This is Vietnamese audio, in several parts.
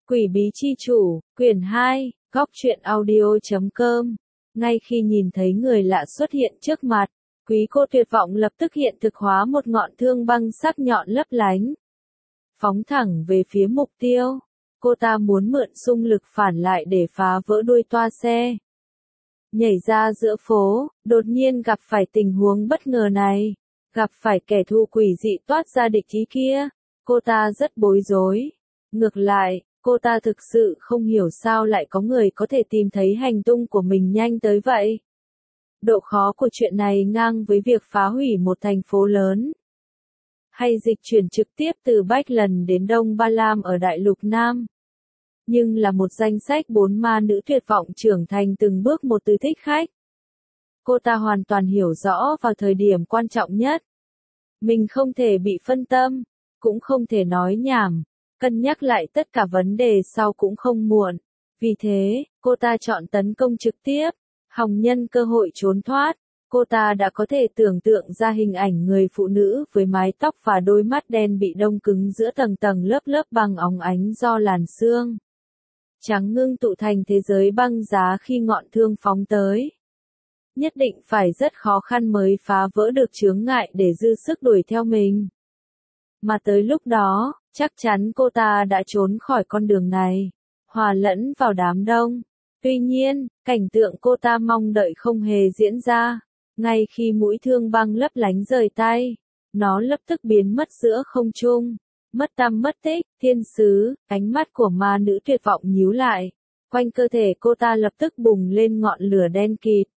Quỷ bí chi chủ, quyển 2, góc truyện audio.com. Ngay khi nhìn thấy người lạ xuất hiện trước mặt, quý cô tuyệt vọng lập tức hiện thực hóa một ngọn thương băng sắc nhọn lấp lánh. Phóng thẳng về phía mục tiêu. Cô ta muốn mượn xung lực phản lại để phá vỡ đuôi toa xe. Nhảy ra giữa phố, đột nhiên gặp phải tình huống bất ngờ này. Gặp phải kẻ thù quỷ dị toát ra địch ý kia. Cô ta rất bối rối. Ngược lại, cô ta thực sự không hiểu sao lại có người có thể tìm thấy hành tung của mình nhanh tới vậy. Độ khó của chuyện này ngang với việc phá hủy một thành phố lớn. Hay dịch chuyển trực tiếp từ Bách Lần đến Đông Ba Lam ở Đại Lục Nam. Nhưng là một danh sách 4 ma nữ tuyệt vọng trưởng thành từng bước một từ thích khách. Cô ta hoàn toàn hiểu rõ vào thời điểm quan trọng nhất. Mình không thể bị phân tâm, cũng không thể nói nhảm. Cân nhắc lại tất cả vấn đề sau cũng không muộn. Vì thế, cô ta chọn tấn công trực tiếp, hòng nhân cơ hội trốn thoát. Cô ta đã có thể tưởng tượng ra hình ảnh người phụ nữ với mái tóc và đôi mắt đen bị đông cứng giữa tầng tầng lớp lớp băng óng ánh do làn sương trắng ngưng tụ thành thế giới băng giá khi ngọn thương phóng tới. Nhất định phải rất khó khăn mới phá vỡ được chướng ngại để dư sức đuổi theo mình. Mà tới lúc đó, chắc chắn cô ta đã trốn khỏi con đường này, hòa lẫn vào đám đông. Tuy nhiên, cảnh tượng cô ta mong đợi không hề diễn ra. Ngay khi mũi thương băng lấp lánh rời tay, nó lập tức biến mất giữa không trung. Mất tăm mất tích, thiên sứ, ánh mắt của ma nữ tuyệt vọng nhíu lại. Quanh cơ thể cô ta lập tức bùng lên ngọn lửa đen kịt.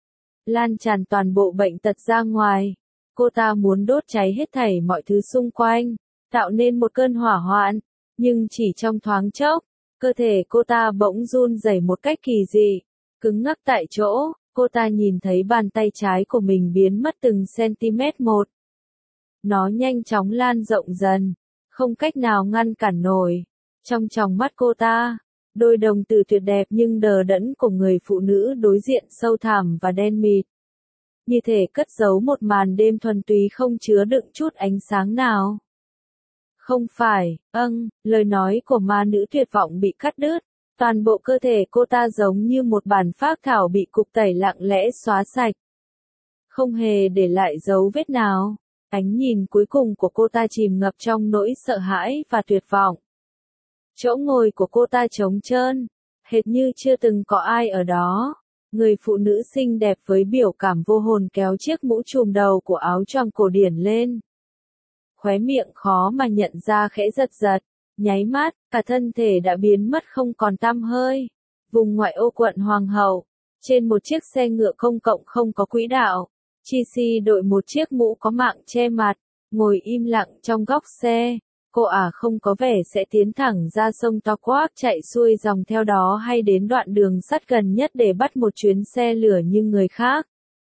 Lan tràn toàn bộ bệnh tật ra ngoài. Cô ta muốn đốt cháy hết thảy mọi thứ xung quanh, tạo nên một cơn hỏa hoạn. Nhưng chỉ trong thoáng chốc, cơ thể cô ta bỗng run rẩy một cách kỳ dị, cứng ngắc tại chỗ. Cô ta nhìn thấy bàn tay trái của mình biến mất từng cm một. Nó nhanh chóng lan rộng dần, không cách nào ngăn cản nổi. Trong tròng mắt cô ta, đôi đồng tử tuyệt đẹp nhưng đờ đẫn của người phụ nữ đối diện sâu thẳm và đen mịt. Như thể cất giấu một màn đêm thuần túy không chứa đựng chút ánh sáng nào. Không phải, lời nói của ma nữ tuyệt vọng bị cắt đứt. Toàn bộ cơ thể cô ta giống như một bản phác thảo bị cục tẩy lặng lẽ xóa sạch. Không hề để lại dấu vết nào. Ánh nhìn cuối cùng của cô ta chìm ngập trong nỗi sợ hãi và tuyệt vọng. Chỗ ngồi của cô ta trống trơn, hệt như chưa từng có ai ở đó. Người phụ nữ xinh đẹp với biểu cảm vô hồn kéo chiếc mũ trùm đầu của áo choàng cổ điển lên. Khóe miệng khó mà nhận ra khẽ giật giật. Nháy mắt, cả thân thể đã biến mất không còn tăm hơi. Vùng ngoại ô quận Hoàng hậu, trên một chiếc xe ngựa công cộng không có quỹ đạo, Chi đội một chiếc mũ có mạng che mặt, ngồi im lặng trong góc xe. Cô không có vẻ sẽ tiến thẳng ra sông Toquak chạy xuôi dòng theo đó hay đến đoạn đường sắt gần nhất để bắt một chuyến xe lửa như người khác.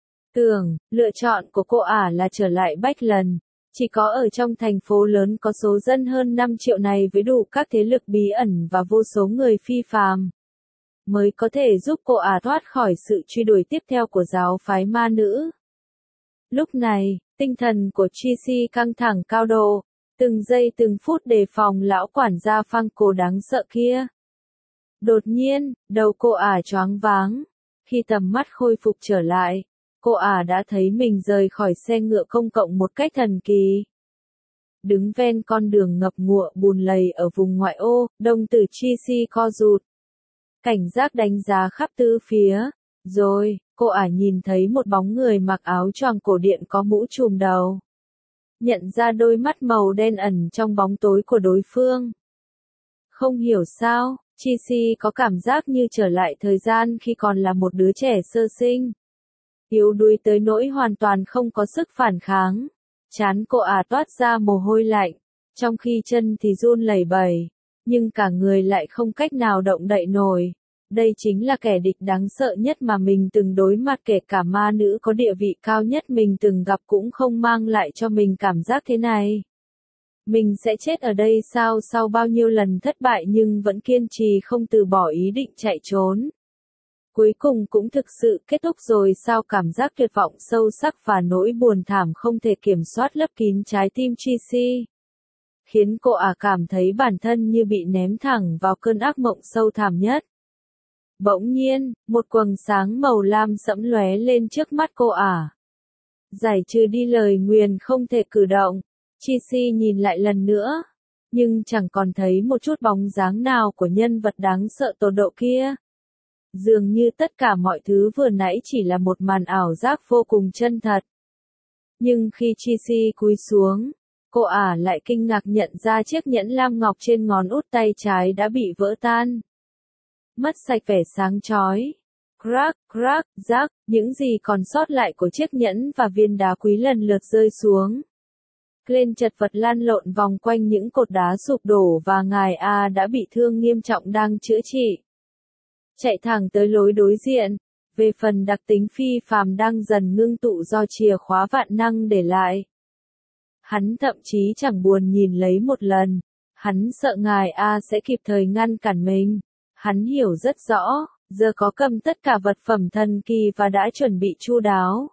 Lựa chọn của cô là trở lại Bách Lần. Chỉ có ở trong thành phố lớn có số dân hơn 5 triệu này với đủ các thế lực bí ẩn và vô số người phi phàm, mới có thể giúp cô thoát khỏi sự truy đuổi tiếp theo của giáo phái ma nữ. Lúc này, tinh thần của Chi căng thẳng cao độ, từng giây từng phút đề phòng lão quản gia phang cô đáng sợ kia. Đột nhiên, đầu cô choáng váng. Khi tầm mắt khôi phục trở lại, cô đã thấy mình rời khỏi xe ngựa công cộng một cách thần kỳ. Đứng ven con đường ngập ngụa bùn lầy ở vùng ngoại ô, đồng tử Chi co rụt. Cảnh giác đánh giá khắp tứ phía. Rồi, cô nhìn thấy một bóng người mặc áo choàng cổ điển có mũ trùm đầu. Nhận ra đôi mắt màu đen ẩn trong bóng tối của đối phương. Không hiểu sao, Chi có cảm giác như trở lại thời gian khi còn là một đứa trẻ sơ sinh. Yếu đuối tới nỗi hoàn toàn không có sức phản kháng. Trán cô toát ra mồ hôi lạnh, trong khi chân thì run lẩy bẩy, nhưng cả người lại không cách nào động đậy nổi. Đây chính là kẻ địch đáng sợ nhất mà mình từng đối mặt, kể cả ma nữ có địa vị cao nhất mình từng gặp cũng không mang lại cho mình cảm giác thế này. Mình sẽ chết ở đây sao? Sau bao nhiêu lần thất bại nhưng vẫn kiên trì không từ bỏ ý định chạy trốn. Cuối cùng cũng thực sự kết thúc rồi sao? Cảm giác tuyệt vọng sâu sắc và nỗi buồn thảm không thể kiểm soát lấp kín trái tim Chi. khiến cô cảm thấy bản thân như bị ném thẳng vào cơn ác mộng sâu thẳm nhất. Bỗng nhiên, một quầng sáng màu lam sẫm lóe lên trước mắt cô giải trừ đi lời nguyền không thể cử động. Chi nhìn lại lần nữa, nhưng chẳng còn thấy một chút bóng dáng nào của nhân vật đáng sợ tột độ kia. Dường như tất cả mọi thứ vừa nãy chỉ là một màn ảo giác vô cùng chân thật. Nhưng khi Chi cúi xuống, cô lại kinh ngạc nhận ra chiếc nhẫn lam ngọc trên ngón út tay trái đã bị vỡ tan. Mất sạch vẻ sáng chói. Crack, crack, rác, những gì còn sót lại của chiếc nhẫn và viên đá quý lần lượt rơi xuống. Glenn chật vật lăn lộn vòng quanh những cột đá sụp đổ và ngài đã bị thương nghiêm trọng đang chữa trị. Chạy thẳng tới lối đối diện, về phần đặc tính phi phàm đang dần ngưng tụ do chìa khóa vạn năng để lại. Hắn thậm chí chẳng buồn nhìn lấy một lần, hắn sợ ngài sẽ kịp thời ngăn cản mình. Hắn hiểu rất rõ, giờ có cầm tất cả vật phẩm thần kỳ và đã chuẩn bị chu đáo.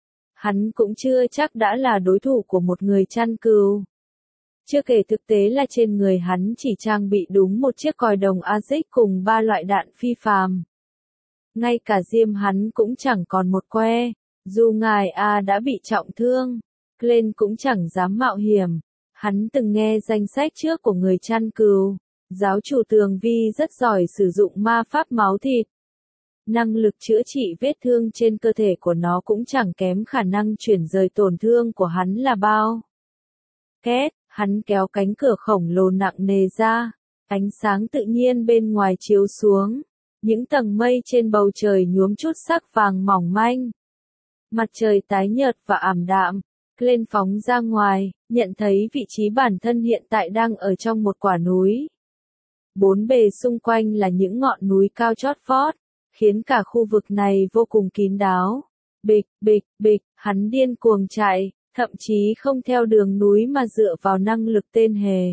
Hắn cũng chưa chắc đã là đối thủ của một người chăn cừu. Chưa kể thực tế là trên người hắn chỉ trang bị đúng một chiếc còi đồng Azic cùng 3 loại đạn phi phàm. Ngay cả diêm hắn cũng chẳng còn một que, dù ngài đã bị trọng thương, Glenn cũng chẳng dám mạo hiểm. Hắn từng nghe danh sách trước của người chăn cừu. Giáo chủ Tường Vi rất giỏi sử dụng ma pháp máu thịt. Năng lực chữa trị vết thương trên cơ thể của nó cũng chẳng kém khả năng chuyển rời tổn thương của hắn là bao. Két, hắn kéo cánh cửa khổng lồ nặng nề ra, ánh sáng tự nhiên bên ngoài chiếu xuống, những tầng mây trên bầu trời nhuốm chút sắc vàng mỏng manh. Mặt trời tái nhợt và ảm đạm, Glenn phóng ra ngoài, nhận thấy vị trí bản thân hiện tại đang ở trong một quả núi. Bốn bề xung quanh là những ngọn núi cao chót vót, khiến cả khu vực này vô cùng kín đáo. Bịch, bịch, bịch, hắn điên cuồng chạy, thậm chí không theo đường núi mà dựa vào năng lực tên hề.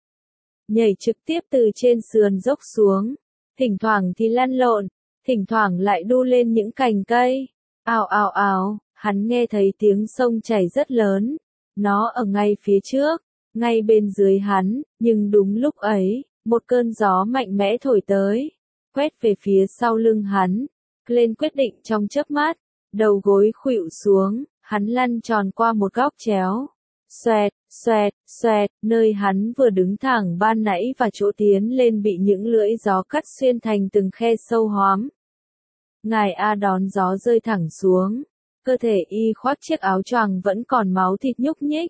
Nhảy trực tiếp từ trên sườn dốc xuống, thỉnh thoảng thì lăn lộn, thỉnh thoảng lại đu lên những cành cây. Ào ào ào, hắn nghe thấy tiếng sông chảy rất lớn, nó ở ngay phía trước, ngay bên dưới hắn, nhưng đúng lúc ấy, một cơn gió mạnh mẽ thổi tới, quét về phía sau lưng hắn. Glenn quyết định trong chớp mắt, đầu gối khuỵu xuống, hắn lăn tròn qua một góc chéo. Xoẹt, xoẹt, xoẹt, nơi hắn vừa đứng thẳng ban nãy và chỗ tiến lên bị những lưỡi gió cắt xuyên thành từng khe sâu hoắm. Ngài đón gió rơi thẳng xuống, cơ thể y khoác chiếc áo choàng vẫn còn máu thịt nhúc nhích.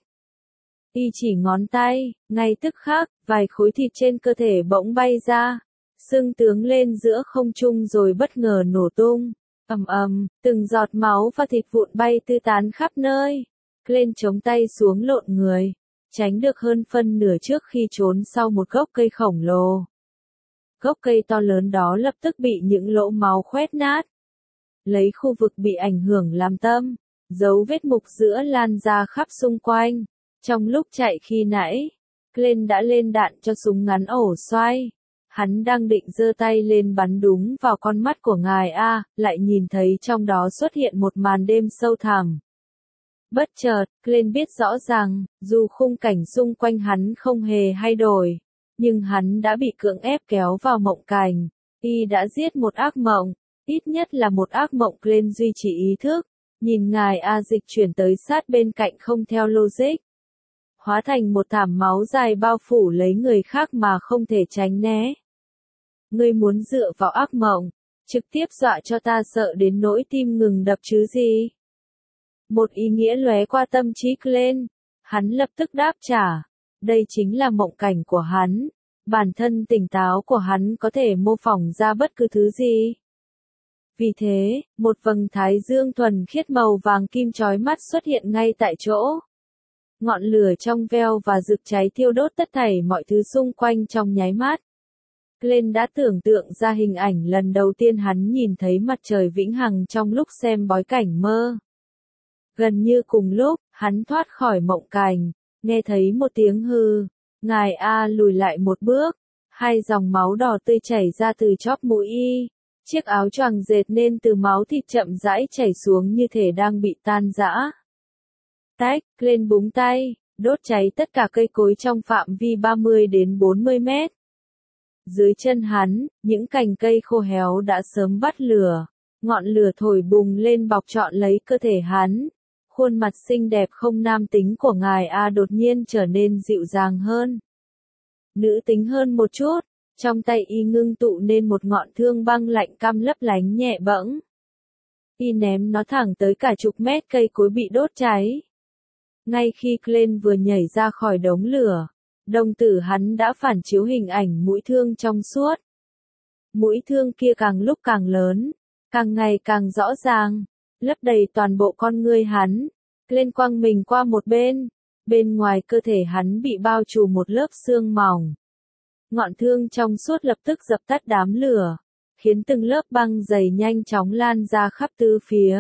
Y chỉ ngón tay, ngay tức khắc, vài khối thịt trên cơ thể bỗng bay ra, sưng tướng lên giữa không trung rồi bất ngờ nổ tung. Ầm ầm, từng giọt máu và thịt vụn bay tứ tán khắp nơi. Glenn chống tay xuống lộn người, tránh được hơn phân nửa trước khi trốn sau một gốc cây khổng lồ. Gốc cây to lớn đó lập tức bị những lỗ máu khoét nát. Lấy khu vực bị ảnh hưởng làm tâm, dấu vết mục giữa lan ra khắp xung quanh. Trong lúc chạy khi nãy, Glenn đã lên đạn cho súng ngắn ổ xoay. Hắn đang định giơ tay lên bắn đúng vào con mắt của ngài lại nhìn thấy trong đó xuất hiện một màn đêm sâu thẳm. Bất chợt, Glenn biết rõ rằng, dù khung cảnh xung quanh hắn không hề thay đổi, nhưng hắn đã bị cưỡng ép kéo vào mộng cảnh. Y đã giết một ác mộng, ít nhất là một ác mộng. Glenn duy trì ý thức, nhìn ngài dịch chuyển tới sát bên cạnh không theo logic. Hóa thành một thảm máu dài bao phủ lấy người khác mà không thể tránh né. Ngươi muốn dựa vào ác mộng, trực tiếp dọa cho ta sợ đến nỗi tim ngừng đập chứ gì? Một ý nghĩa lóe qua tâm trí Glenn, hắn lập tức đáp trả, đây chính là mộng cảnh của hắn, bản thân tỉnh táo của hắn có thể mô phỏng ra bất cứ thứ gì. Vì thế, một vầng thái dương thuần khiết màu vàng kim chói mắt xuất hiện ngay tại chỗ. Ngọn lửa trong veo và rực cháy thiêu đốt tất thảy mọi thứ xung quanh trong nháy mắt. Glenn đã tưởng tượng ra hình ảnh lần đầu tiên hắn nhìn thấy mặt trời vĩnh hằng trong lúc xem bói cảnh mơ. Gần như cùng lúc, hắn thoát khỏi mộng cảnh, nghe thấy một tiếng hừ, ngài lùi lại một bước, hai dòng máu đỏ tươi chảy ra từ chóp mũi y, chiếc áo choàng dệt nên từ máu thịt chậm rãi chảy xuống như thể đang bị tan rã. Tách, Glenn búng tay, đốt cháy tất cả cây cối trong phạm vi 30 đến 40 mét. Dưới chân hắn, những cành cây khô héo đã sớm bắt lửa, ngọn lửa thổi bùng lên bọc trọn lấy cơ thể hắn. Khuôn mặt xinh đẹp không nam tính của ngài A đột nhiên trở nên dịu dàng hơn, nữ tính hơn một chút, trong tay y ngưng tụ nên một ngọn thương băng lạnh căm lấp lánh nhẹ bẫng. Y ném nó thẳng tới cả chục mét cây cối bị đốt cháy. Ngay khi Glenn vừa nhảy ra khỏi đống lửa, đồng tử hắn đã phản chiếu hình ảnh mũi thương trong suốt. Mũi thương kia càng lúc càng lớn, càng ngày càng rõ ràng, lấp đầy toàn bộ con ngươi hắn. Glenn quăng mình qua một bên, bên ngoài cơ thể hắn bị bao trùm một lớp xương mỏng. Ngọn thương trong suốt lập tức dập tắt đám lửa, khiến từng lớp băng dày nhanh chóng lan ra khắp tứ phía,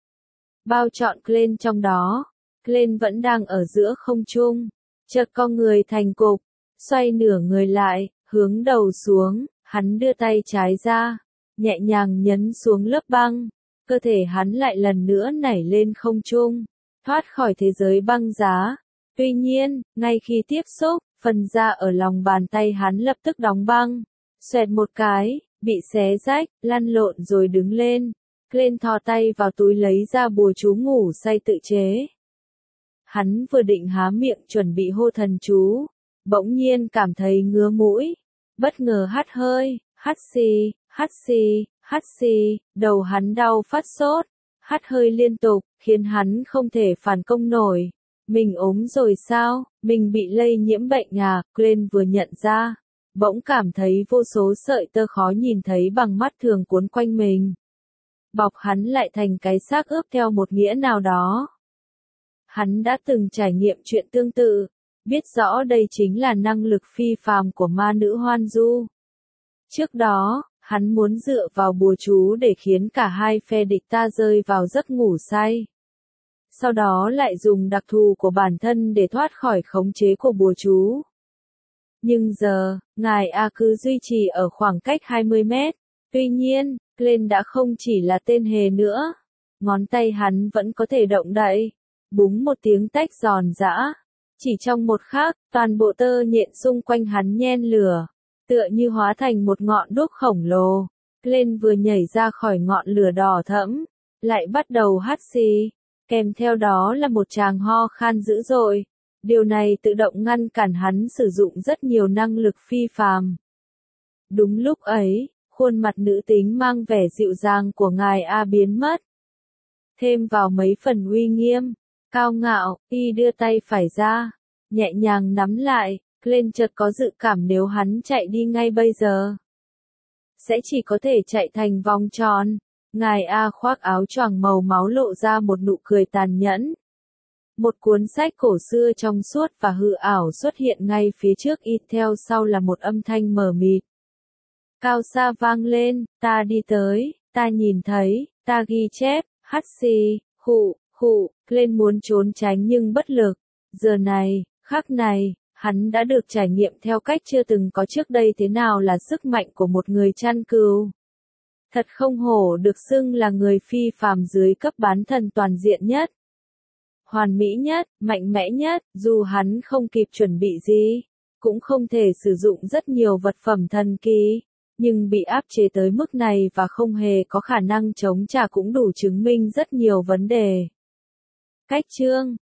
bao trọn Glenn trong đó. Glenn vẫn đang ở giữa không trung, chợt cong người thành cục, xoay nửa người lại, hướng đầu xuống, hắn đưa tay trái ra, nhẹ nhàng nhấn xuống lớp băng, cơ thể hắn lại lần nữa nảy lên không trung, thoát khỏi thế giới băng giá. Tuy nhiên, ngay khi tiếp xúc, phần da ở lòng bàn tay hắn lập tức đóng băng, xoẹt một cái, bị xé rách, lăn lộn rồi đứng lên. Glenn thò tay vào túi lấy ra bùa chú ngủ say tự chế. Hắn vừa định há miệng chuẩn bị hô thần chú, bỗng nhiên cảm thấy ngứa mũi, bất ngờ hắt hơi, hắt xì, hắt xì, hắt xì, đầu hắn đau phát sốt, hắt hơi liên tục, khiến hắn không thể phản công nổi. Mình ốm rồi sao, mình bị lây nhiễm bệnh à, Glenn vừa nhận ra, bỗng cảm thấy vô số sợi tơ khó nhìn thấy bằng mắt thường cuốn quanh mình. Bọc hắn lại thành cái xác ướp theo một nghĩa nào đó. Hắn đã từng trải nghiệm chuyện tương tự, biết rõ đây chính là năng lực phi phàm của ma nữ Hoan Du. Trước đó, hắn muốn dựa vào bùa chú để khiến cả hai phe địch ta rơi vào giấc ngủ say. Sau đó lại dùng đặc thù của bản thân để thoát khỏi khống chế của bùa chú. Nhưng giờ, ngài A cứ duy trì ở khoảng cách 20 mét. Tuy nhiên, Glenn đã không chỉ là tên hề nữa. Ngón tay hắn vẫn có thể động đậy. Búng một tiếng tách giòn giã. Chỉ trong một khắc, toàn bộ tơ nhện xung quanh hắn nhen lửa, tựa như hóa thành một ngọn đuốc khổng lồ. Glenn vừa nhảy ra khỏi ngọn lửa đỏ thẫm, lại bắt đầu hắt xì. Kèm theo đó là một tràng ho khan dữ dội. Điều này tự động ngăn cản hắn sử dụng rất nhiều năng lực phi phàm. Đúng lúc ấy, khuôn mặt nữ tính mang vẻ dịu dàng của ngài A biến mất. Thêm vào mấy phần uy nghiêm, cao ngạo, y đưa tay phải ra, nhẹ nhàng nắm lại. Glenn chợt có dự cảm nếu hắn chạy đi ngay bây giờ, sẽ chỉ có thể chạy thành vòng tròn. Ngài A khoác áo choàng màu máu lộ ra một nụ cười tàn nhẫn. Một cuốn sách cổ xưa trong suốt và hư ảo xuất hiện ngay phía trước y, theo sau là một âm thanh mờ mịt. Cao xa vang lên, ta đi tới, ta nhìn thấy, ta ghi chép, hắt xì, hụ, Glenn muốn trốn tránh nhưng bất lực. Giờ này, khắc này, hắn đã được trải nghiệm theo cách chưa từng có trước đây thế nào là sức mạnh của một người chăn cừu. Thật không hổ được xưng là người phi phàm dưới cấp bán thần toàn diện nhất. Hoàn mỹ nhất, mạnh mẽ nhất, dù hắn không kịp chuẩn bị gì, cũng không thể sử dụng rất nhiều vật phẩm thần kỳ, nhưng bị áp chế tới mức này và không hề có khả năng chống trả cũng đủ chứng minh rất nhiều vấn đề. Cách chương